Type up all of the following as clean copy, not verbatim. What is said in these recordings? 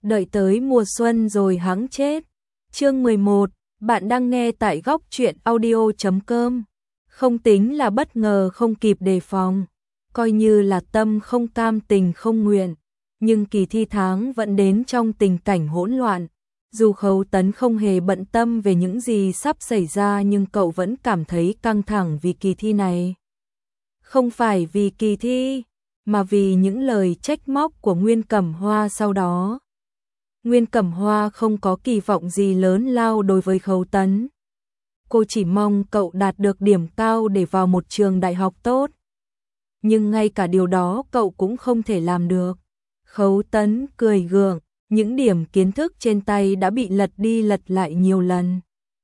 đợi tới mùa xuân rồi hẵng chết. Chương 11, bạn đang nghe tại góc truyện audio.com. Không tính là bất ngờ không kịp đề phòng, coi như là tâm không cam tình không nguyện, nhưng kỳ thi tháng vẫn đến trong tình cảnh hỗn loạn. Dù Khấu Tấn không hề bận tâm về những gì sắp xảy ra nhưng cậu vẫn cảm thấy căng thẳng vì kỳ thi này. Không phải vì kỳ thi, mà vì những lời trách móc của Nguyên Cẩm Hoa sau đó. Nguyên Cẩm Hoa không có kỳ vọng gì lớn lao đối với Khấu Tấn. Cô chỉ mong cậu đạt được điểm cao để vào một trường đại học tốt. Nhưng ngay cả điều đó cậu cũng không thể làm được. Khấu Tấn cười gượng, những điểm kiến thức trên tay đã bị lật đi lật lại nhiều lần.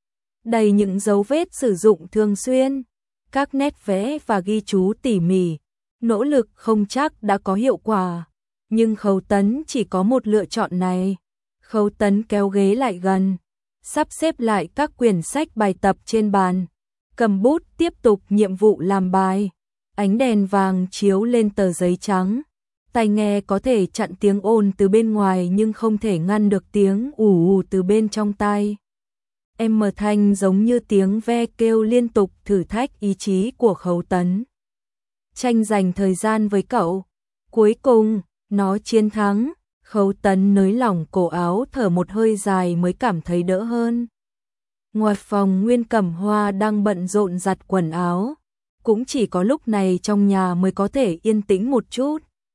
Đầy những dấu vết sử dụng thường xuyên, các nét vẽ và ghi chú tỉ mỉ, nỗ lực không chắc đã có hiệu quả. Nhưng Khấu Tấn chỉ có một lựa chọn này. Khấu Tấn kéo ghế lại gần, sắp xếp lại các quyển sách bài tập trên bàn, cầm bút tiếp tục nhiệm vụ làm bài. Ánh đèn vàng chiếu lên tờ giấy trắng, tai nghe có thể chặn tiếng ồn từ bên ngoài nhưng không thể ngăn được tiếng ù ù từ bên trong tai. Âm thanh giống như tiếng ve kêu liên tục thử thách ý chí của Khấu Tấn. Tranh giành thời gian với cậu, cuối cùng nó chiến thắng. Khấu Tấn nới lỏng cổ áo, thở một hơi dài mới cảm thấy đỡ hơn. Ngoài phòng, Nguyên Cẩm Hoa đang bận rộn giặt quần áo. Cũng chỉ có lúc này trong nhà mới có thể yên tĩnh một chút.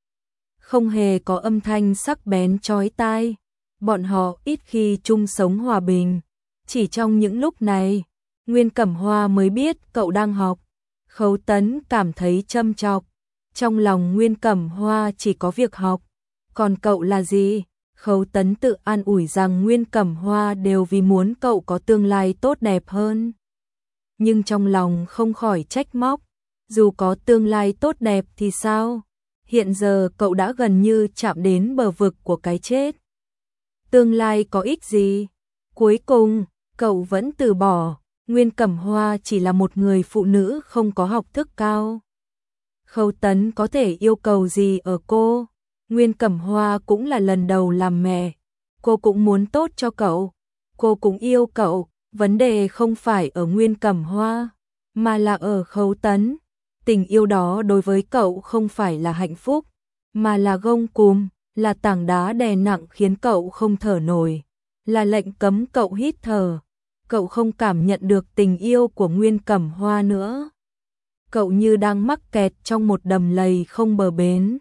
Không hề có âm thanh sắc bén chói tai. Bọn họ ít khi chung sống hòa bình. Chỉ trong những lúc này, Nguyên Cẩm Hoa mới biết cậu đang học. Khấu Tấn cảm thấy châm chọc. Trong lòng Nguyên Cẩm Hoa chỉ có việc học. Còn cậu là gì? Khấu Tấn tự an ủi rằng Nguyên Cẩm Hoa đều vì muốn cậu có tương lai tốt đẹp hơn. Nhưng trong lòng không khỏi trách móc. Dù có tương lai tốt đẹp thì sao? Hiện giờ cậu đã gần như chạm đến bờ vực của cái chết. Tương lai có ích gì? Cuối cùng, cậu vẫn từ bỏ. Nguyên Cẩm Hoa chỉ là một người phụ nữ không có học thức cao. Khấu Tấn có thể yêu cầu gì ở cô? Nguyên Cẩm Hoa cũng là lần đầu làm mẹ. Cô cũng muốn tốt cho cậu. Cô cũng yêu cậu. Vấn đề không phải ở Nguyên Cẩm Hoa, mà là ở Khấu Tấn. Tình yêu đó đối với cậu không phải là hạnh phúc, mà là gông cùm, là tảng đá đè nặng khiến cậu không thở nổi, là lệnh cấm cậu hít thở. Cậu không cảm nhận được tình yêu của Nguyên Cẩm Hoa nữa. Cậu như đang mắc kẹt trong một đầm lầy không bờ bến.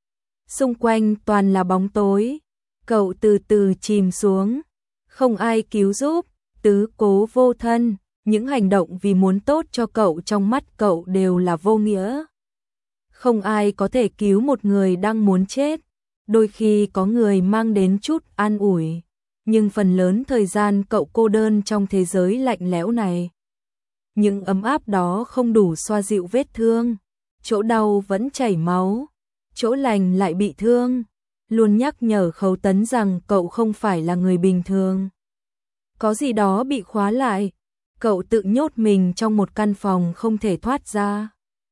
Xung quanh toàn là bóng tối. Cậu từ từ chìm xuống. Không ai cứu giúp, tứ cố vô thân. Những hành động vì muốn tốt cho cậu trong mắt cậu đều là vô nghĩa. Không ai có thể cứu một người đang muốn chết. Đôi khi có người mang đến chút an ủi, nhưng phần lớn thời gian cậu cô đơn trong thế giới lạnh lẽo này. Những ấm áp đó không đủ xoa dịu vết thương. Chỗ đau vẫn chảy máu, chỗ lành lại bị thương. Luôn nhắc nhở Khấu Tấn rằng cậu không phải là người bình thường. Có gì đó bị khóa lại. Cậu tự nhốt mình trong một căn phòng không thể thoát ra.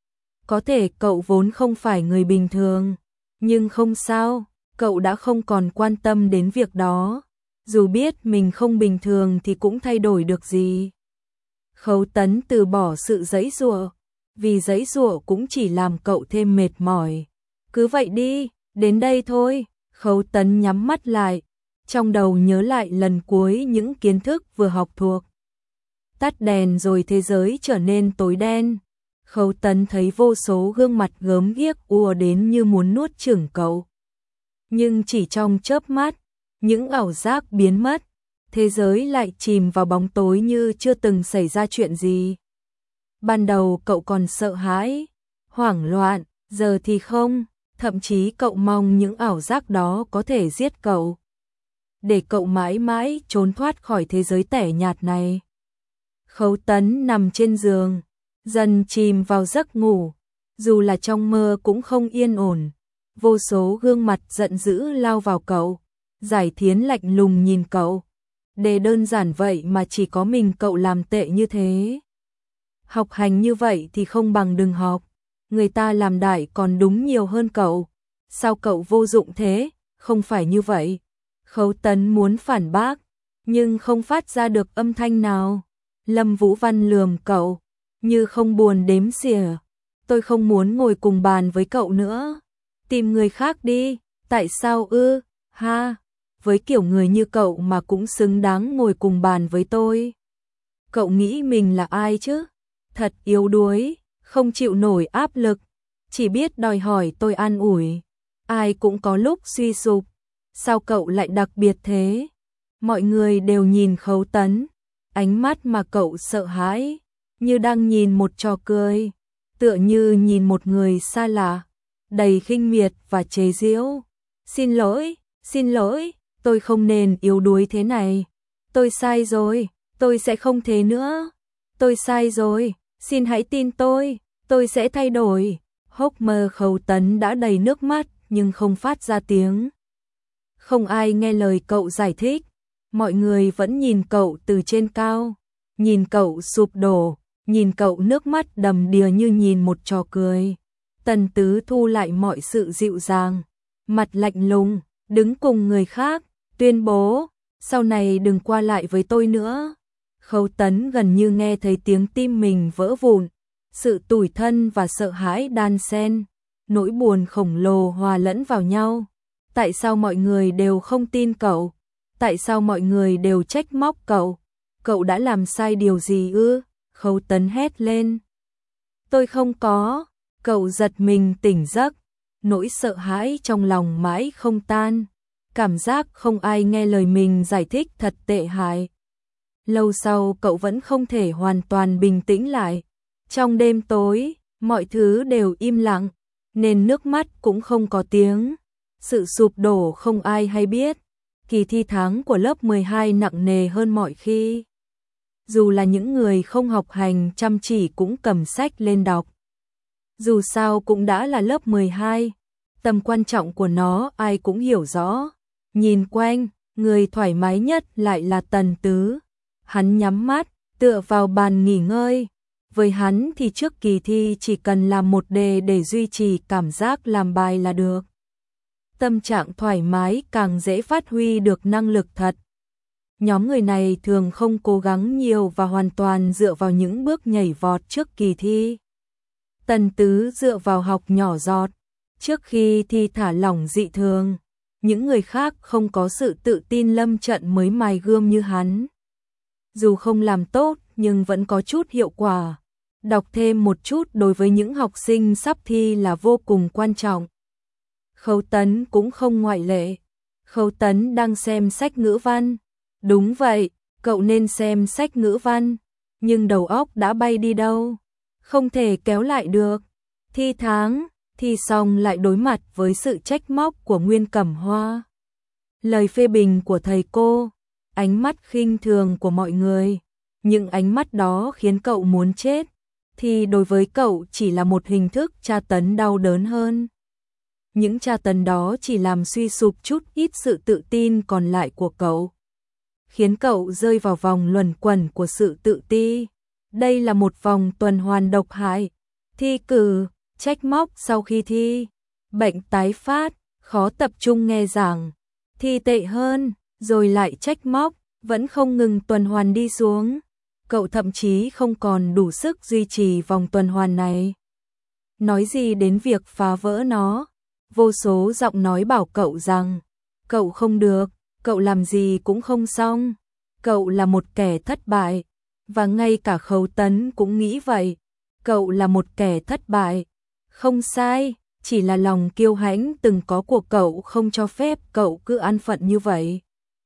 Có thể cậu vốn không phải người bình thường, nhưng không sao, cậu đã không còn quan tâm đến việc đó. Dù biết mình không bình thường thì cũng thay đổi được gì. Khấu Tấn từ bỏ sự giãy giụa, vì giãy giụa cũng chỉ làm cậu thêm mệt mỏi. Cứ vậy đi, đến đây thôi. Khấu Tấn nhắm mắt lại, trong đầu nhớ lại lần cuối những kiến thức vừa học thuộc. Tắt đèn rồi thế giới trở nên tối đen. Khấu Tấn thấy vô số gương mặt gớm ghiếc ùa đến như muốn nuốt chửng cậu. Nhưng chỉ trong chớp mắt, những ảo giác biến mất, thế giới lại chìm vào bóng tối như chưa từng xảy ra chuyện gì. Ban đầu cậu còn sợ hãi, hoảng loạn, giờ thì không, thậm chí cậu mong những ảo giác đó có thể giết cậu, để cậu mãi mãi trốn thoát khỏi thế giới tẻ nhạt này. Khấu Tấn nằm trên giường, dần chìm vào giấc ngủ, dù là trong mơ cũng không yên ổn. Vô số gương mặt giận dữ lao vào cậu, Giải Thiến lạnh lùng nhìn cậu. Đề đơn giản vậy mà chỉ có mình cậu làm tệ như thế. Học hành như vậy thì không bằng đừng học, người ta làm đại còn đúng nhiều hơn cậu. Sao cậu vô dụng thế? Không phải như vậy. Khấu Tấn muốn phản bác, nhưng không phát ra được âm thanh nào. Lâm Vũ Văn lườm cậu, như không buồn đếm xỉa. Tôi không muốn ngồi cùng bàn với cậu nữa. Tìm người khác đi. Tại sao ư? Ha, với kiểu người như cậu mà cũng xứng đáng ngồi cùng bàn với tôi. Cậu nghĩ mình là ai chứ? Thật yếu đuối, không chịu nổi áp lực, chỉ biết đòi hỏi tôi an ủi. Ai cũng có lúc suy sụp, sao cậu lại đặc biệt thế? Mọi người đều nhìn Khấu Tấn, ánh mắt mà cậu sợ hãi, như đang nhìn một trò cười, tựa như nhìn một người xa lạ, đầy khinh miệt và chế giễu. Xin lỗi, tôi không nên yếu đuối thế này. Tôi sai rồi, tôi sẽ không thế nữa. Tôi sai rồi, xin hãy tin tôi sẽ thay đổi. Hốc mơ Khấu Tấn đã đầy nước mắt nhưng không phát ra tiếng. Không ai nghe lời cậu giải thích, mọi người vẫn nhìn cậu từ trên cao, nhìn cậu sụp đổ, nhìn cậu nước mắt đầm đìa như nhìn một trò cười. Tần Tứ thu lại mọi sự dịu dàng, mặt lạnh lùng, đứng cùng người khác, tuyên bố, sau này đừng qua lại với tôi nữa. Khấu Tấn gần như nghe thấy tiếng tim mình vỡ vụn, sự tủi thân và sợ hãi đan xen, nỗi buồn khổng lồ hòa lẫn vào nhau. Tại sao mọi người đều không tin cậu? Tại sao mọi người đều trách móc cậu? Cậu đã làm sai điều gì ư? Khấu Tấn hét lên. Tôi không có. Cậu giật mình tỉnh giấc, nỗi sợ hãi trong lòng mãi không tan, cảm giác không ai nghe lời mình giải thích thật tệ hại. Lâu sau cậu vẫn không thể hoàn toàn bình tĩnh lại. Trong đêm tối, mọi thứ đều im lặng, nên nước mắt cũng không có tiếng. Sự sụp đổ không ai hay biết. Kỳ thi tháng của lớp 12 nặng nề hơn mọi khi. Dù là những người không học hành chăm chỉ cũng cầm sách lên đọc. Dù sao cũng đã là lớp 12, tầm quan trọng của nó ai cũng hiểu rõ. Nhìn quanh, người thoải mái nhất lại là Tần Tứ. Hắn nhắm mắt, tựa vào bàn nghỉ ngơi. Với hắn thì trước kỳ thi chỉ cần làm một đề để duy trì cảm giác làm bài là được. Tâm trạng thoải mái càng dễ phát huy được năng lực thật. Nhóm người này thường không cố gắng nhiều và hoàn toàn dựa vào những bước nhảy vọt trước kỳ thi. Tần Tứ dựa vào học nhỏ giọt, trước khi thi thả lỏng dị thường. Những người khác không có sự tự tin lâm trận mới mài gươm như hắn. Dù không làm tốt nhưng vẫn có chút hiệu quả. Đọc thêm một chút đối với những học sinh sắp thi là vô cùng quan trọng. Khấu Tấn cũng không ngoại lệ. Khấu Tấn đang xem sách ngữ văn. Đúng vậy, cậu nên xem sách ngữ văn, nhưng đầu óc đã bay đi đâu, không thể kéo lại được. Thi tháng, thi xong lại đối mặt với sự trách móc của Nguyên Cẩm Hoa. Lời phê bình của thầy cô, ánh mắt khinh thường của mọi người, những ánh mắt đó khiến cậu muốn chết. Thì đối với cậu chỉ là một hình thức tra tấn đau đớn hơn. Những tra tấn đó chỉ làm suy sụp chút ít sự tự tin còn lại của cậu, khiến cậu rơi vào vòng luẩn quẩn của sự tự ti. Đây là một vòng tuần hoàn độc hại. Thi cử, trách móc sau khi thi, bệnh tái phát, khó tập trung nghe giảng, thi tệ hơn, rồi lại trách móc, vẫn không ngừng tuần hoàn đi xuống. Cậu thậm chí không còn đủ sức duy trì vòng tuần hoàn này. Nói gì đến việc phá vỡ nó, vô số giọng nói bảo cậu rằng, cậu không được, cậu làm gì cũng không xong, cậu là một kẻ thất bại, và ngay cả Khấu Tấn cũng nghĩ vậy, cậu là một kẻ thất bại. Không sai, chỉ là lòng kiêu hãnh từng có của cậu không cho phép cậu cứ an phận như vậy.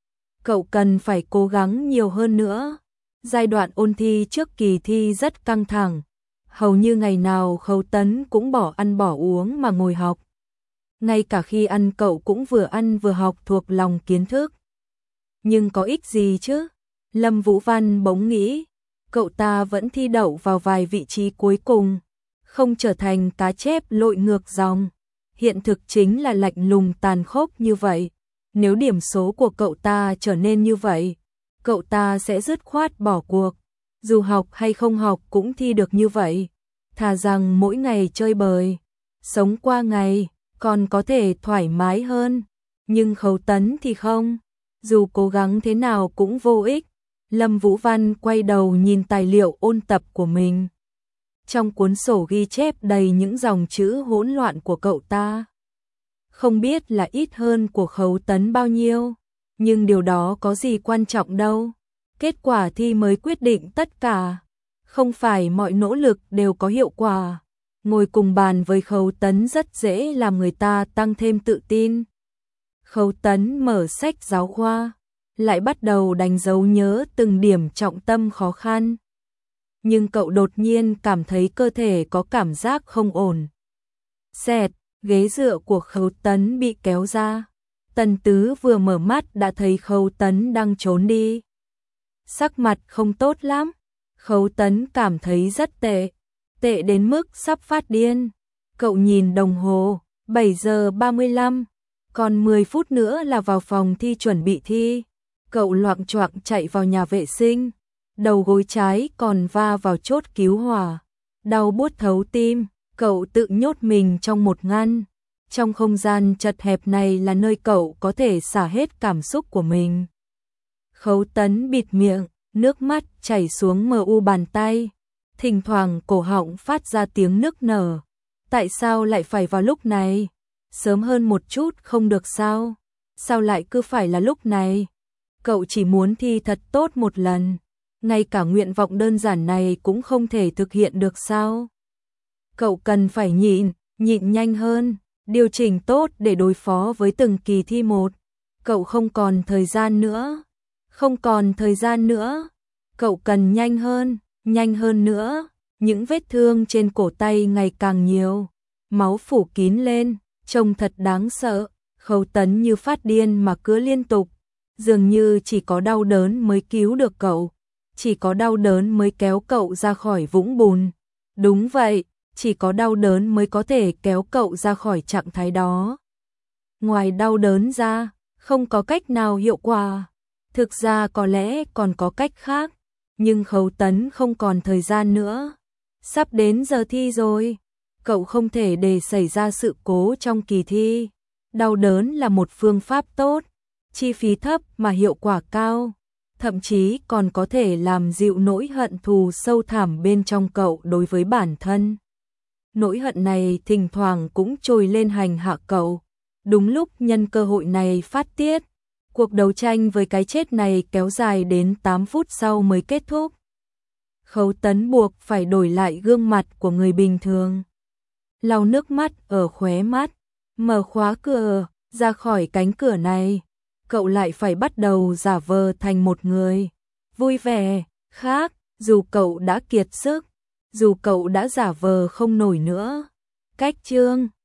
Cậu cần phải cố gắng nhiều hơn nữa. Giai đoạn ôn thi trước kỳ thi rất căng thẳng, hầu như ngày nào Khấu Tấn cũng bỏ ăn bỏ uống mà ngồi học. Ngay cả khi ăn cậu cũng vừa ăn vừa học thuộc lòng kiến thức. Nhưng có ích gì chứ? Lâm Vũ Văn bỗng nghĩ, cậu ta vẫn thi đậu vào vài vị trí cuối cùng, không trở thành cá chép lội ngược dòng. Hiện thực chính là lạnh lùng tàn khốc như vậy. Nếu điểm số của cậu ta trở nên như vậy, cậu ta sẽ dứt khoát bỏ cuộc. Dù học hay không học cũng thi được như vậy. Thà rằng mỗi ngày chơi bời, sống qua ngày, còn có thể thoải mái hơn. Nhưng Khấu Tấn thì không. dù cố gắng thế nào cũng vô ích. Lâm Vũ Văn quay đầu nhìn tài liệu ôn tập của mình. Trong cuốn sổ ghi chép đầy những dòng chữ hỗn loạn của cậu ta. Không biết là ít hơn của Khấu Tấn bao nhiêu, nhưng điều đó có gì quan trọng đâu. Kết quả thi mới quyết định tất cả. Không phải mọi nỗ lực đều có hiệu quả. Ngồi cùng bàn với Khấu Tấn rất dễ làm người ta tăng thêm tự tin. Khấu Tấn mở sách giáo khoa, lại bắt đầu đánh dấu nhớ từng điểm trọng tâm khó khăn. Nhưng cậu đột nhiên cảm thấy cơ thể có cảm giác không ổn. Xẹt, ghế dựa của Khấu Tấn bị kéo ra. Tần Tứ vừa mở mắt đã thấy Khấu Tấn đang trốn đi. Sắc mặt không tốt lắm. Khấu Tấn cảm thấy rất tệ. Tệ đến mức sắp phát điên. Cậu nhìn đồng hồ, 7 giờ 35. Còn 10 phút nữa là vào phòng thi chuẩn bị thi. Cậu loạng choạng chạy vào nhà vệ sinh. Đầu gối trái còn va vào chốt cứu hỏa. Đau buốt thấu tim. Cậu tự nhốt mình trong một ngăn. Trong không gian chật hẹp này là nơi cậu có thể xả hết cảm xúc của mình. Khấu Tấn bịt miệng, nước mắt chảy xuống mờ u bàn tay. Thỉnh thoảng cổ họng phát ra tiếng nức nở. Tại sao lại phải vào lúc này? Sớm hơn một chút không được sao? Sao lại cứ phải là lúc này? Cậu chỉ muốn thi thật tốt một lần. Ngay cả nguyện vọng đơn giản này cũng không thể thực hiện được sao? Cậu cần phải nhịn nhanh hơn, điều chỉnh tốt để đối phó với từng kỳ thi một. Cậu không còn thời gian nữa. Không còn thời gian nữa. Cậu cần nhanh hơn nữa. Những vết thương trên cổ tay ngày càng nhiều. Máu phủ kín lên, trông thật đáng sợ. Khấu Tấn như phát điên mà cứa liên tục. Dường như chỉ có đau đớn mới cứu được cậu. Chỉ có đau đớn mới kéo cậu ra khỏi vũng bùn. Đúng vậy, chỉ có đau đớn mới có thể kéo cậu ra khỏi trạng thái đó. Ngoài đau đớn ra, không có cách nào hiệu quả. Thực ra có lẽ còn có cách khác, nhưng Khấu Tấn không còn thời gian nữa. Sắp đến giờ thi rồi, cậu không thể để xảy ra sự cố trong kỳ thi. Đau đớn là một phương pháp tốt, chi phí thấp mà hiệu quả cao, thậm chí còn có thể làm dịu nỗi hận thù sâu thẳm bên trong cậu đối với bản thân. Nỗi hận này thỉnh thoảng cũng trồi lên hành hạ cậu. Đúng lúc nhân cơ hội này phát tiết, cuộc đấu tranh với cái chết này kéo dài đến 8 phút sau mới kết thúc. Khấu Tấn buộc phải đổi lại gương mặt của người bình thường. Lau nước mắt ở khóe mắt, mở khóa cửa, ra khỏi cánh cửa này. Cậu lại phải bắt đầu giả vờ thành một người vui vẻ, khác, dù cậu đã kiệt sức, dù cậu đã giả vờ không nổi nữa. Cách chương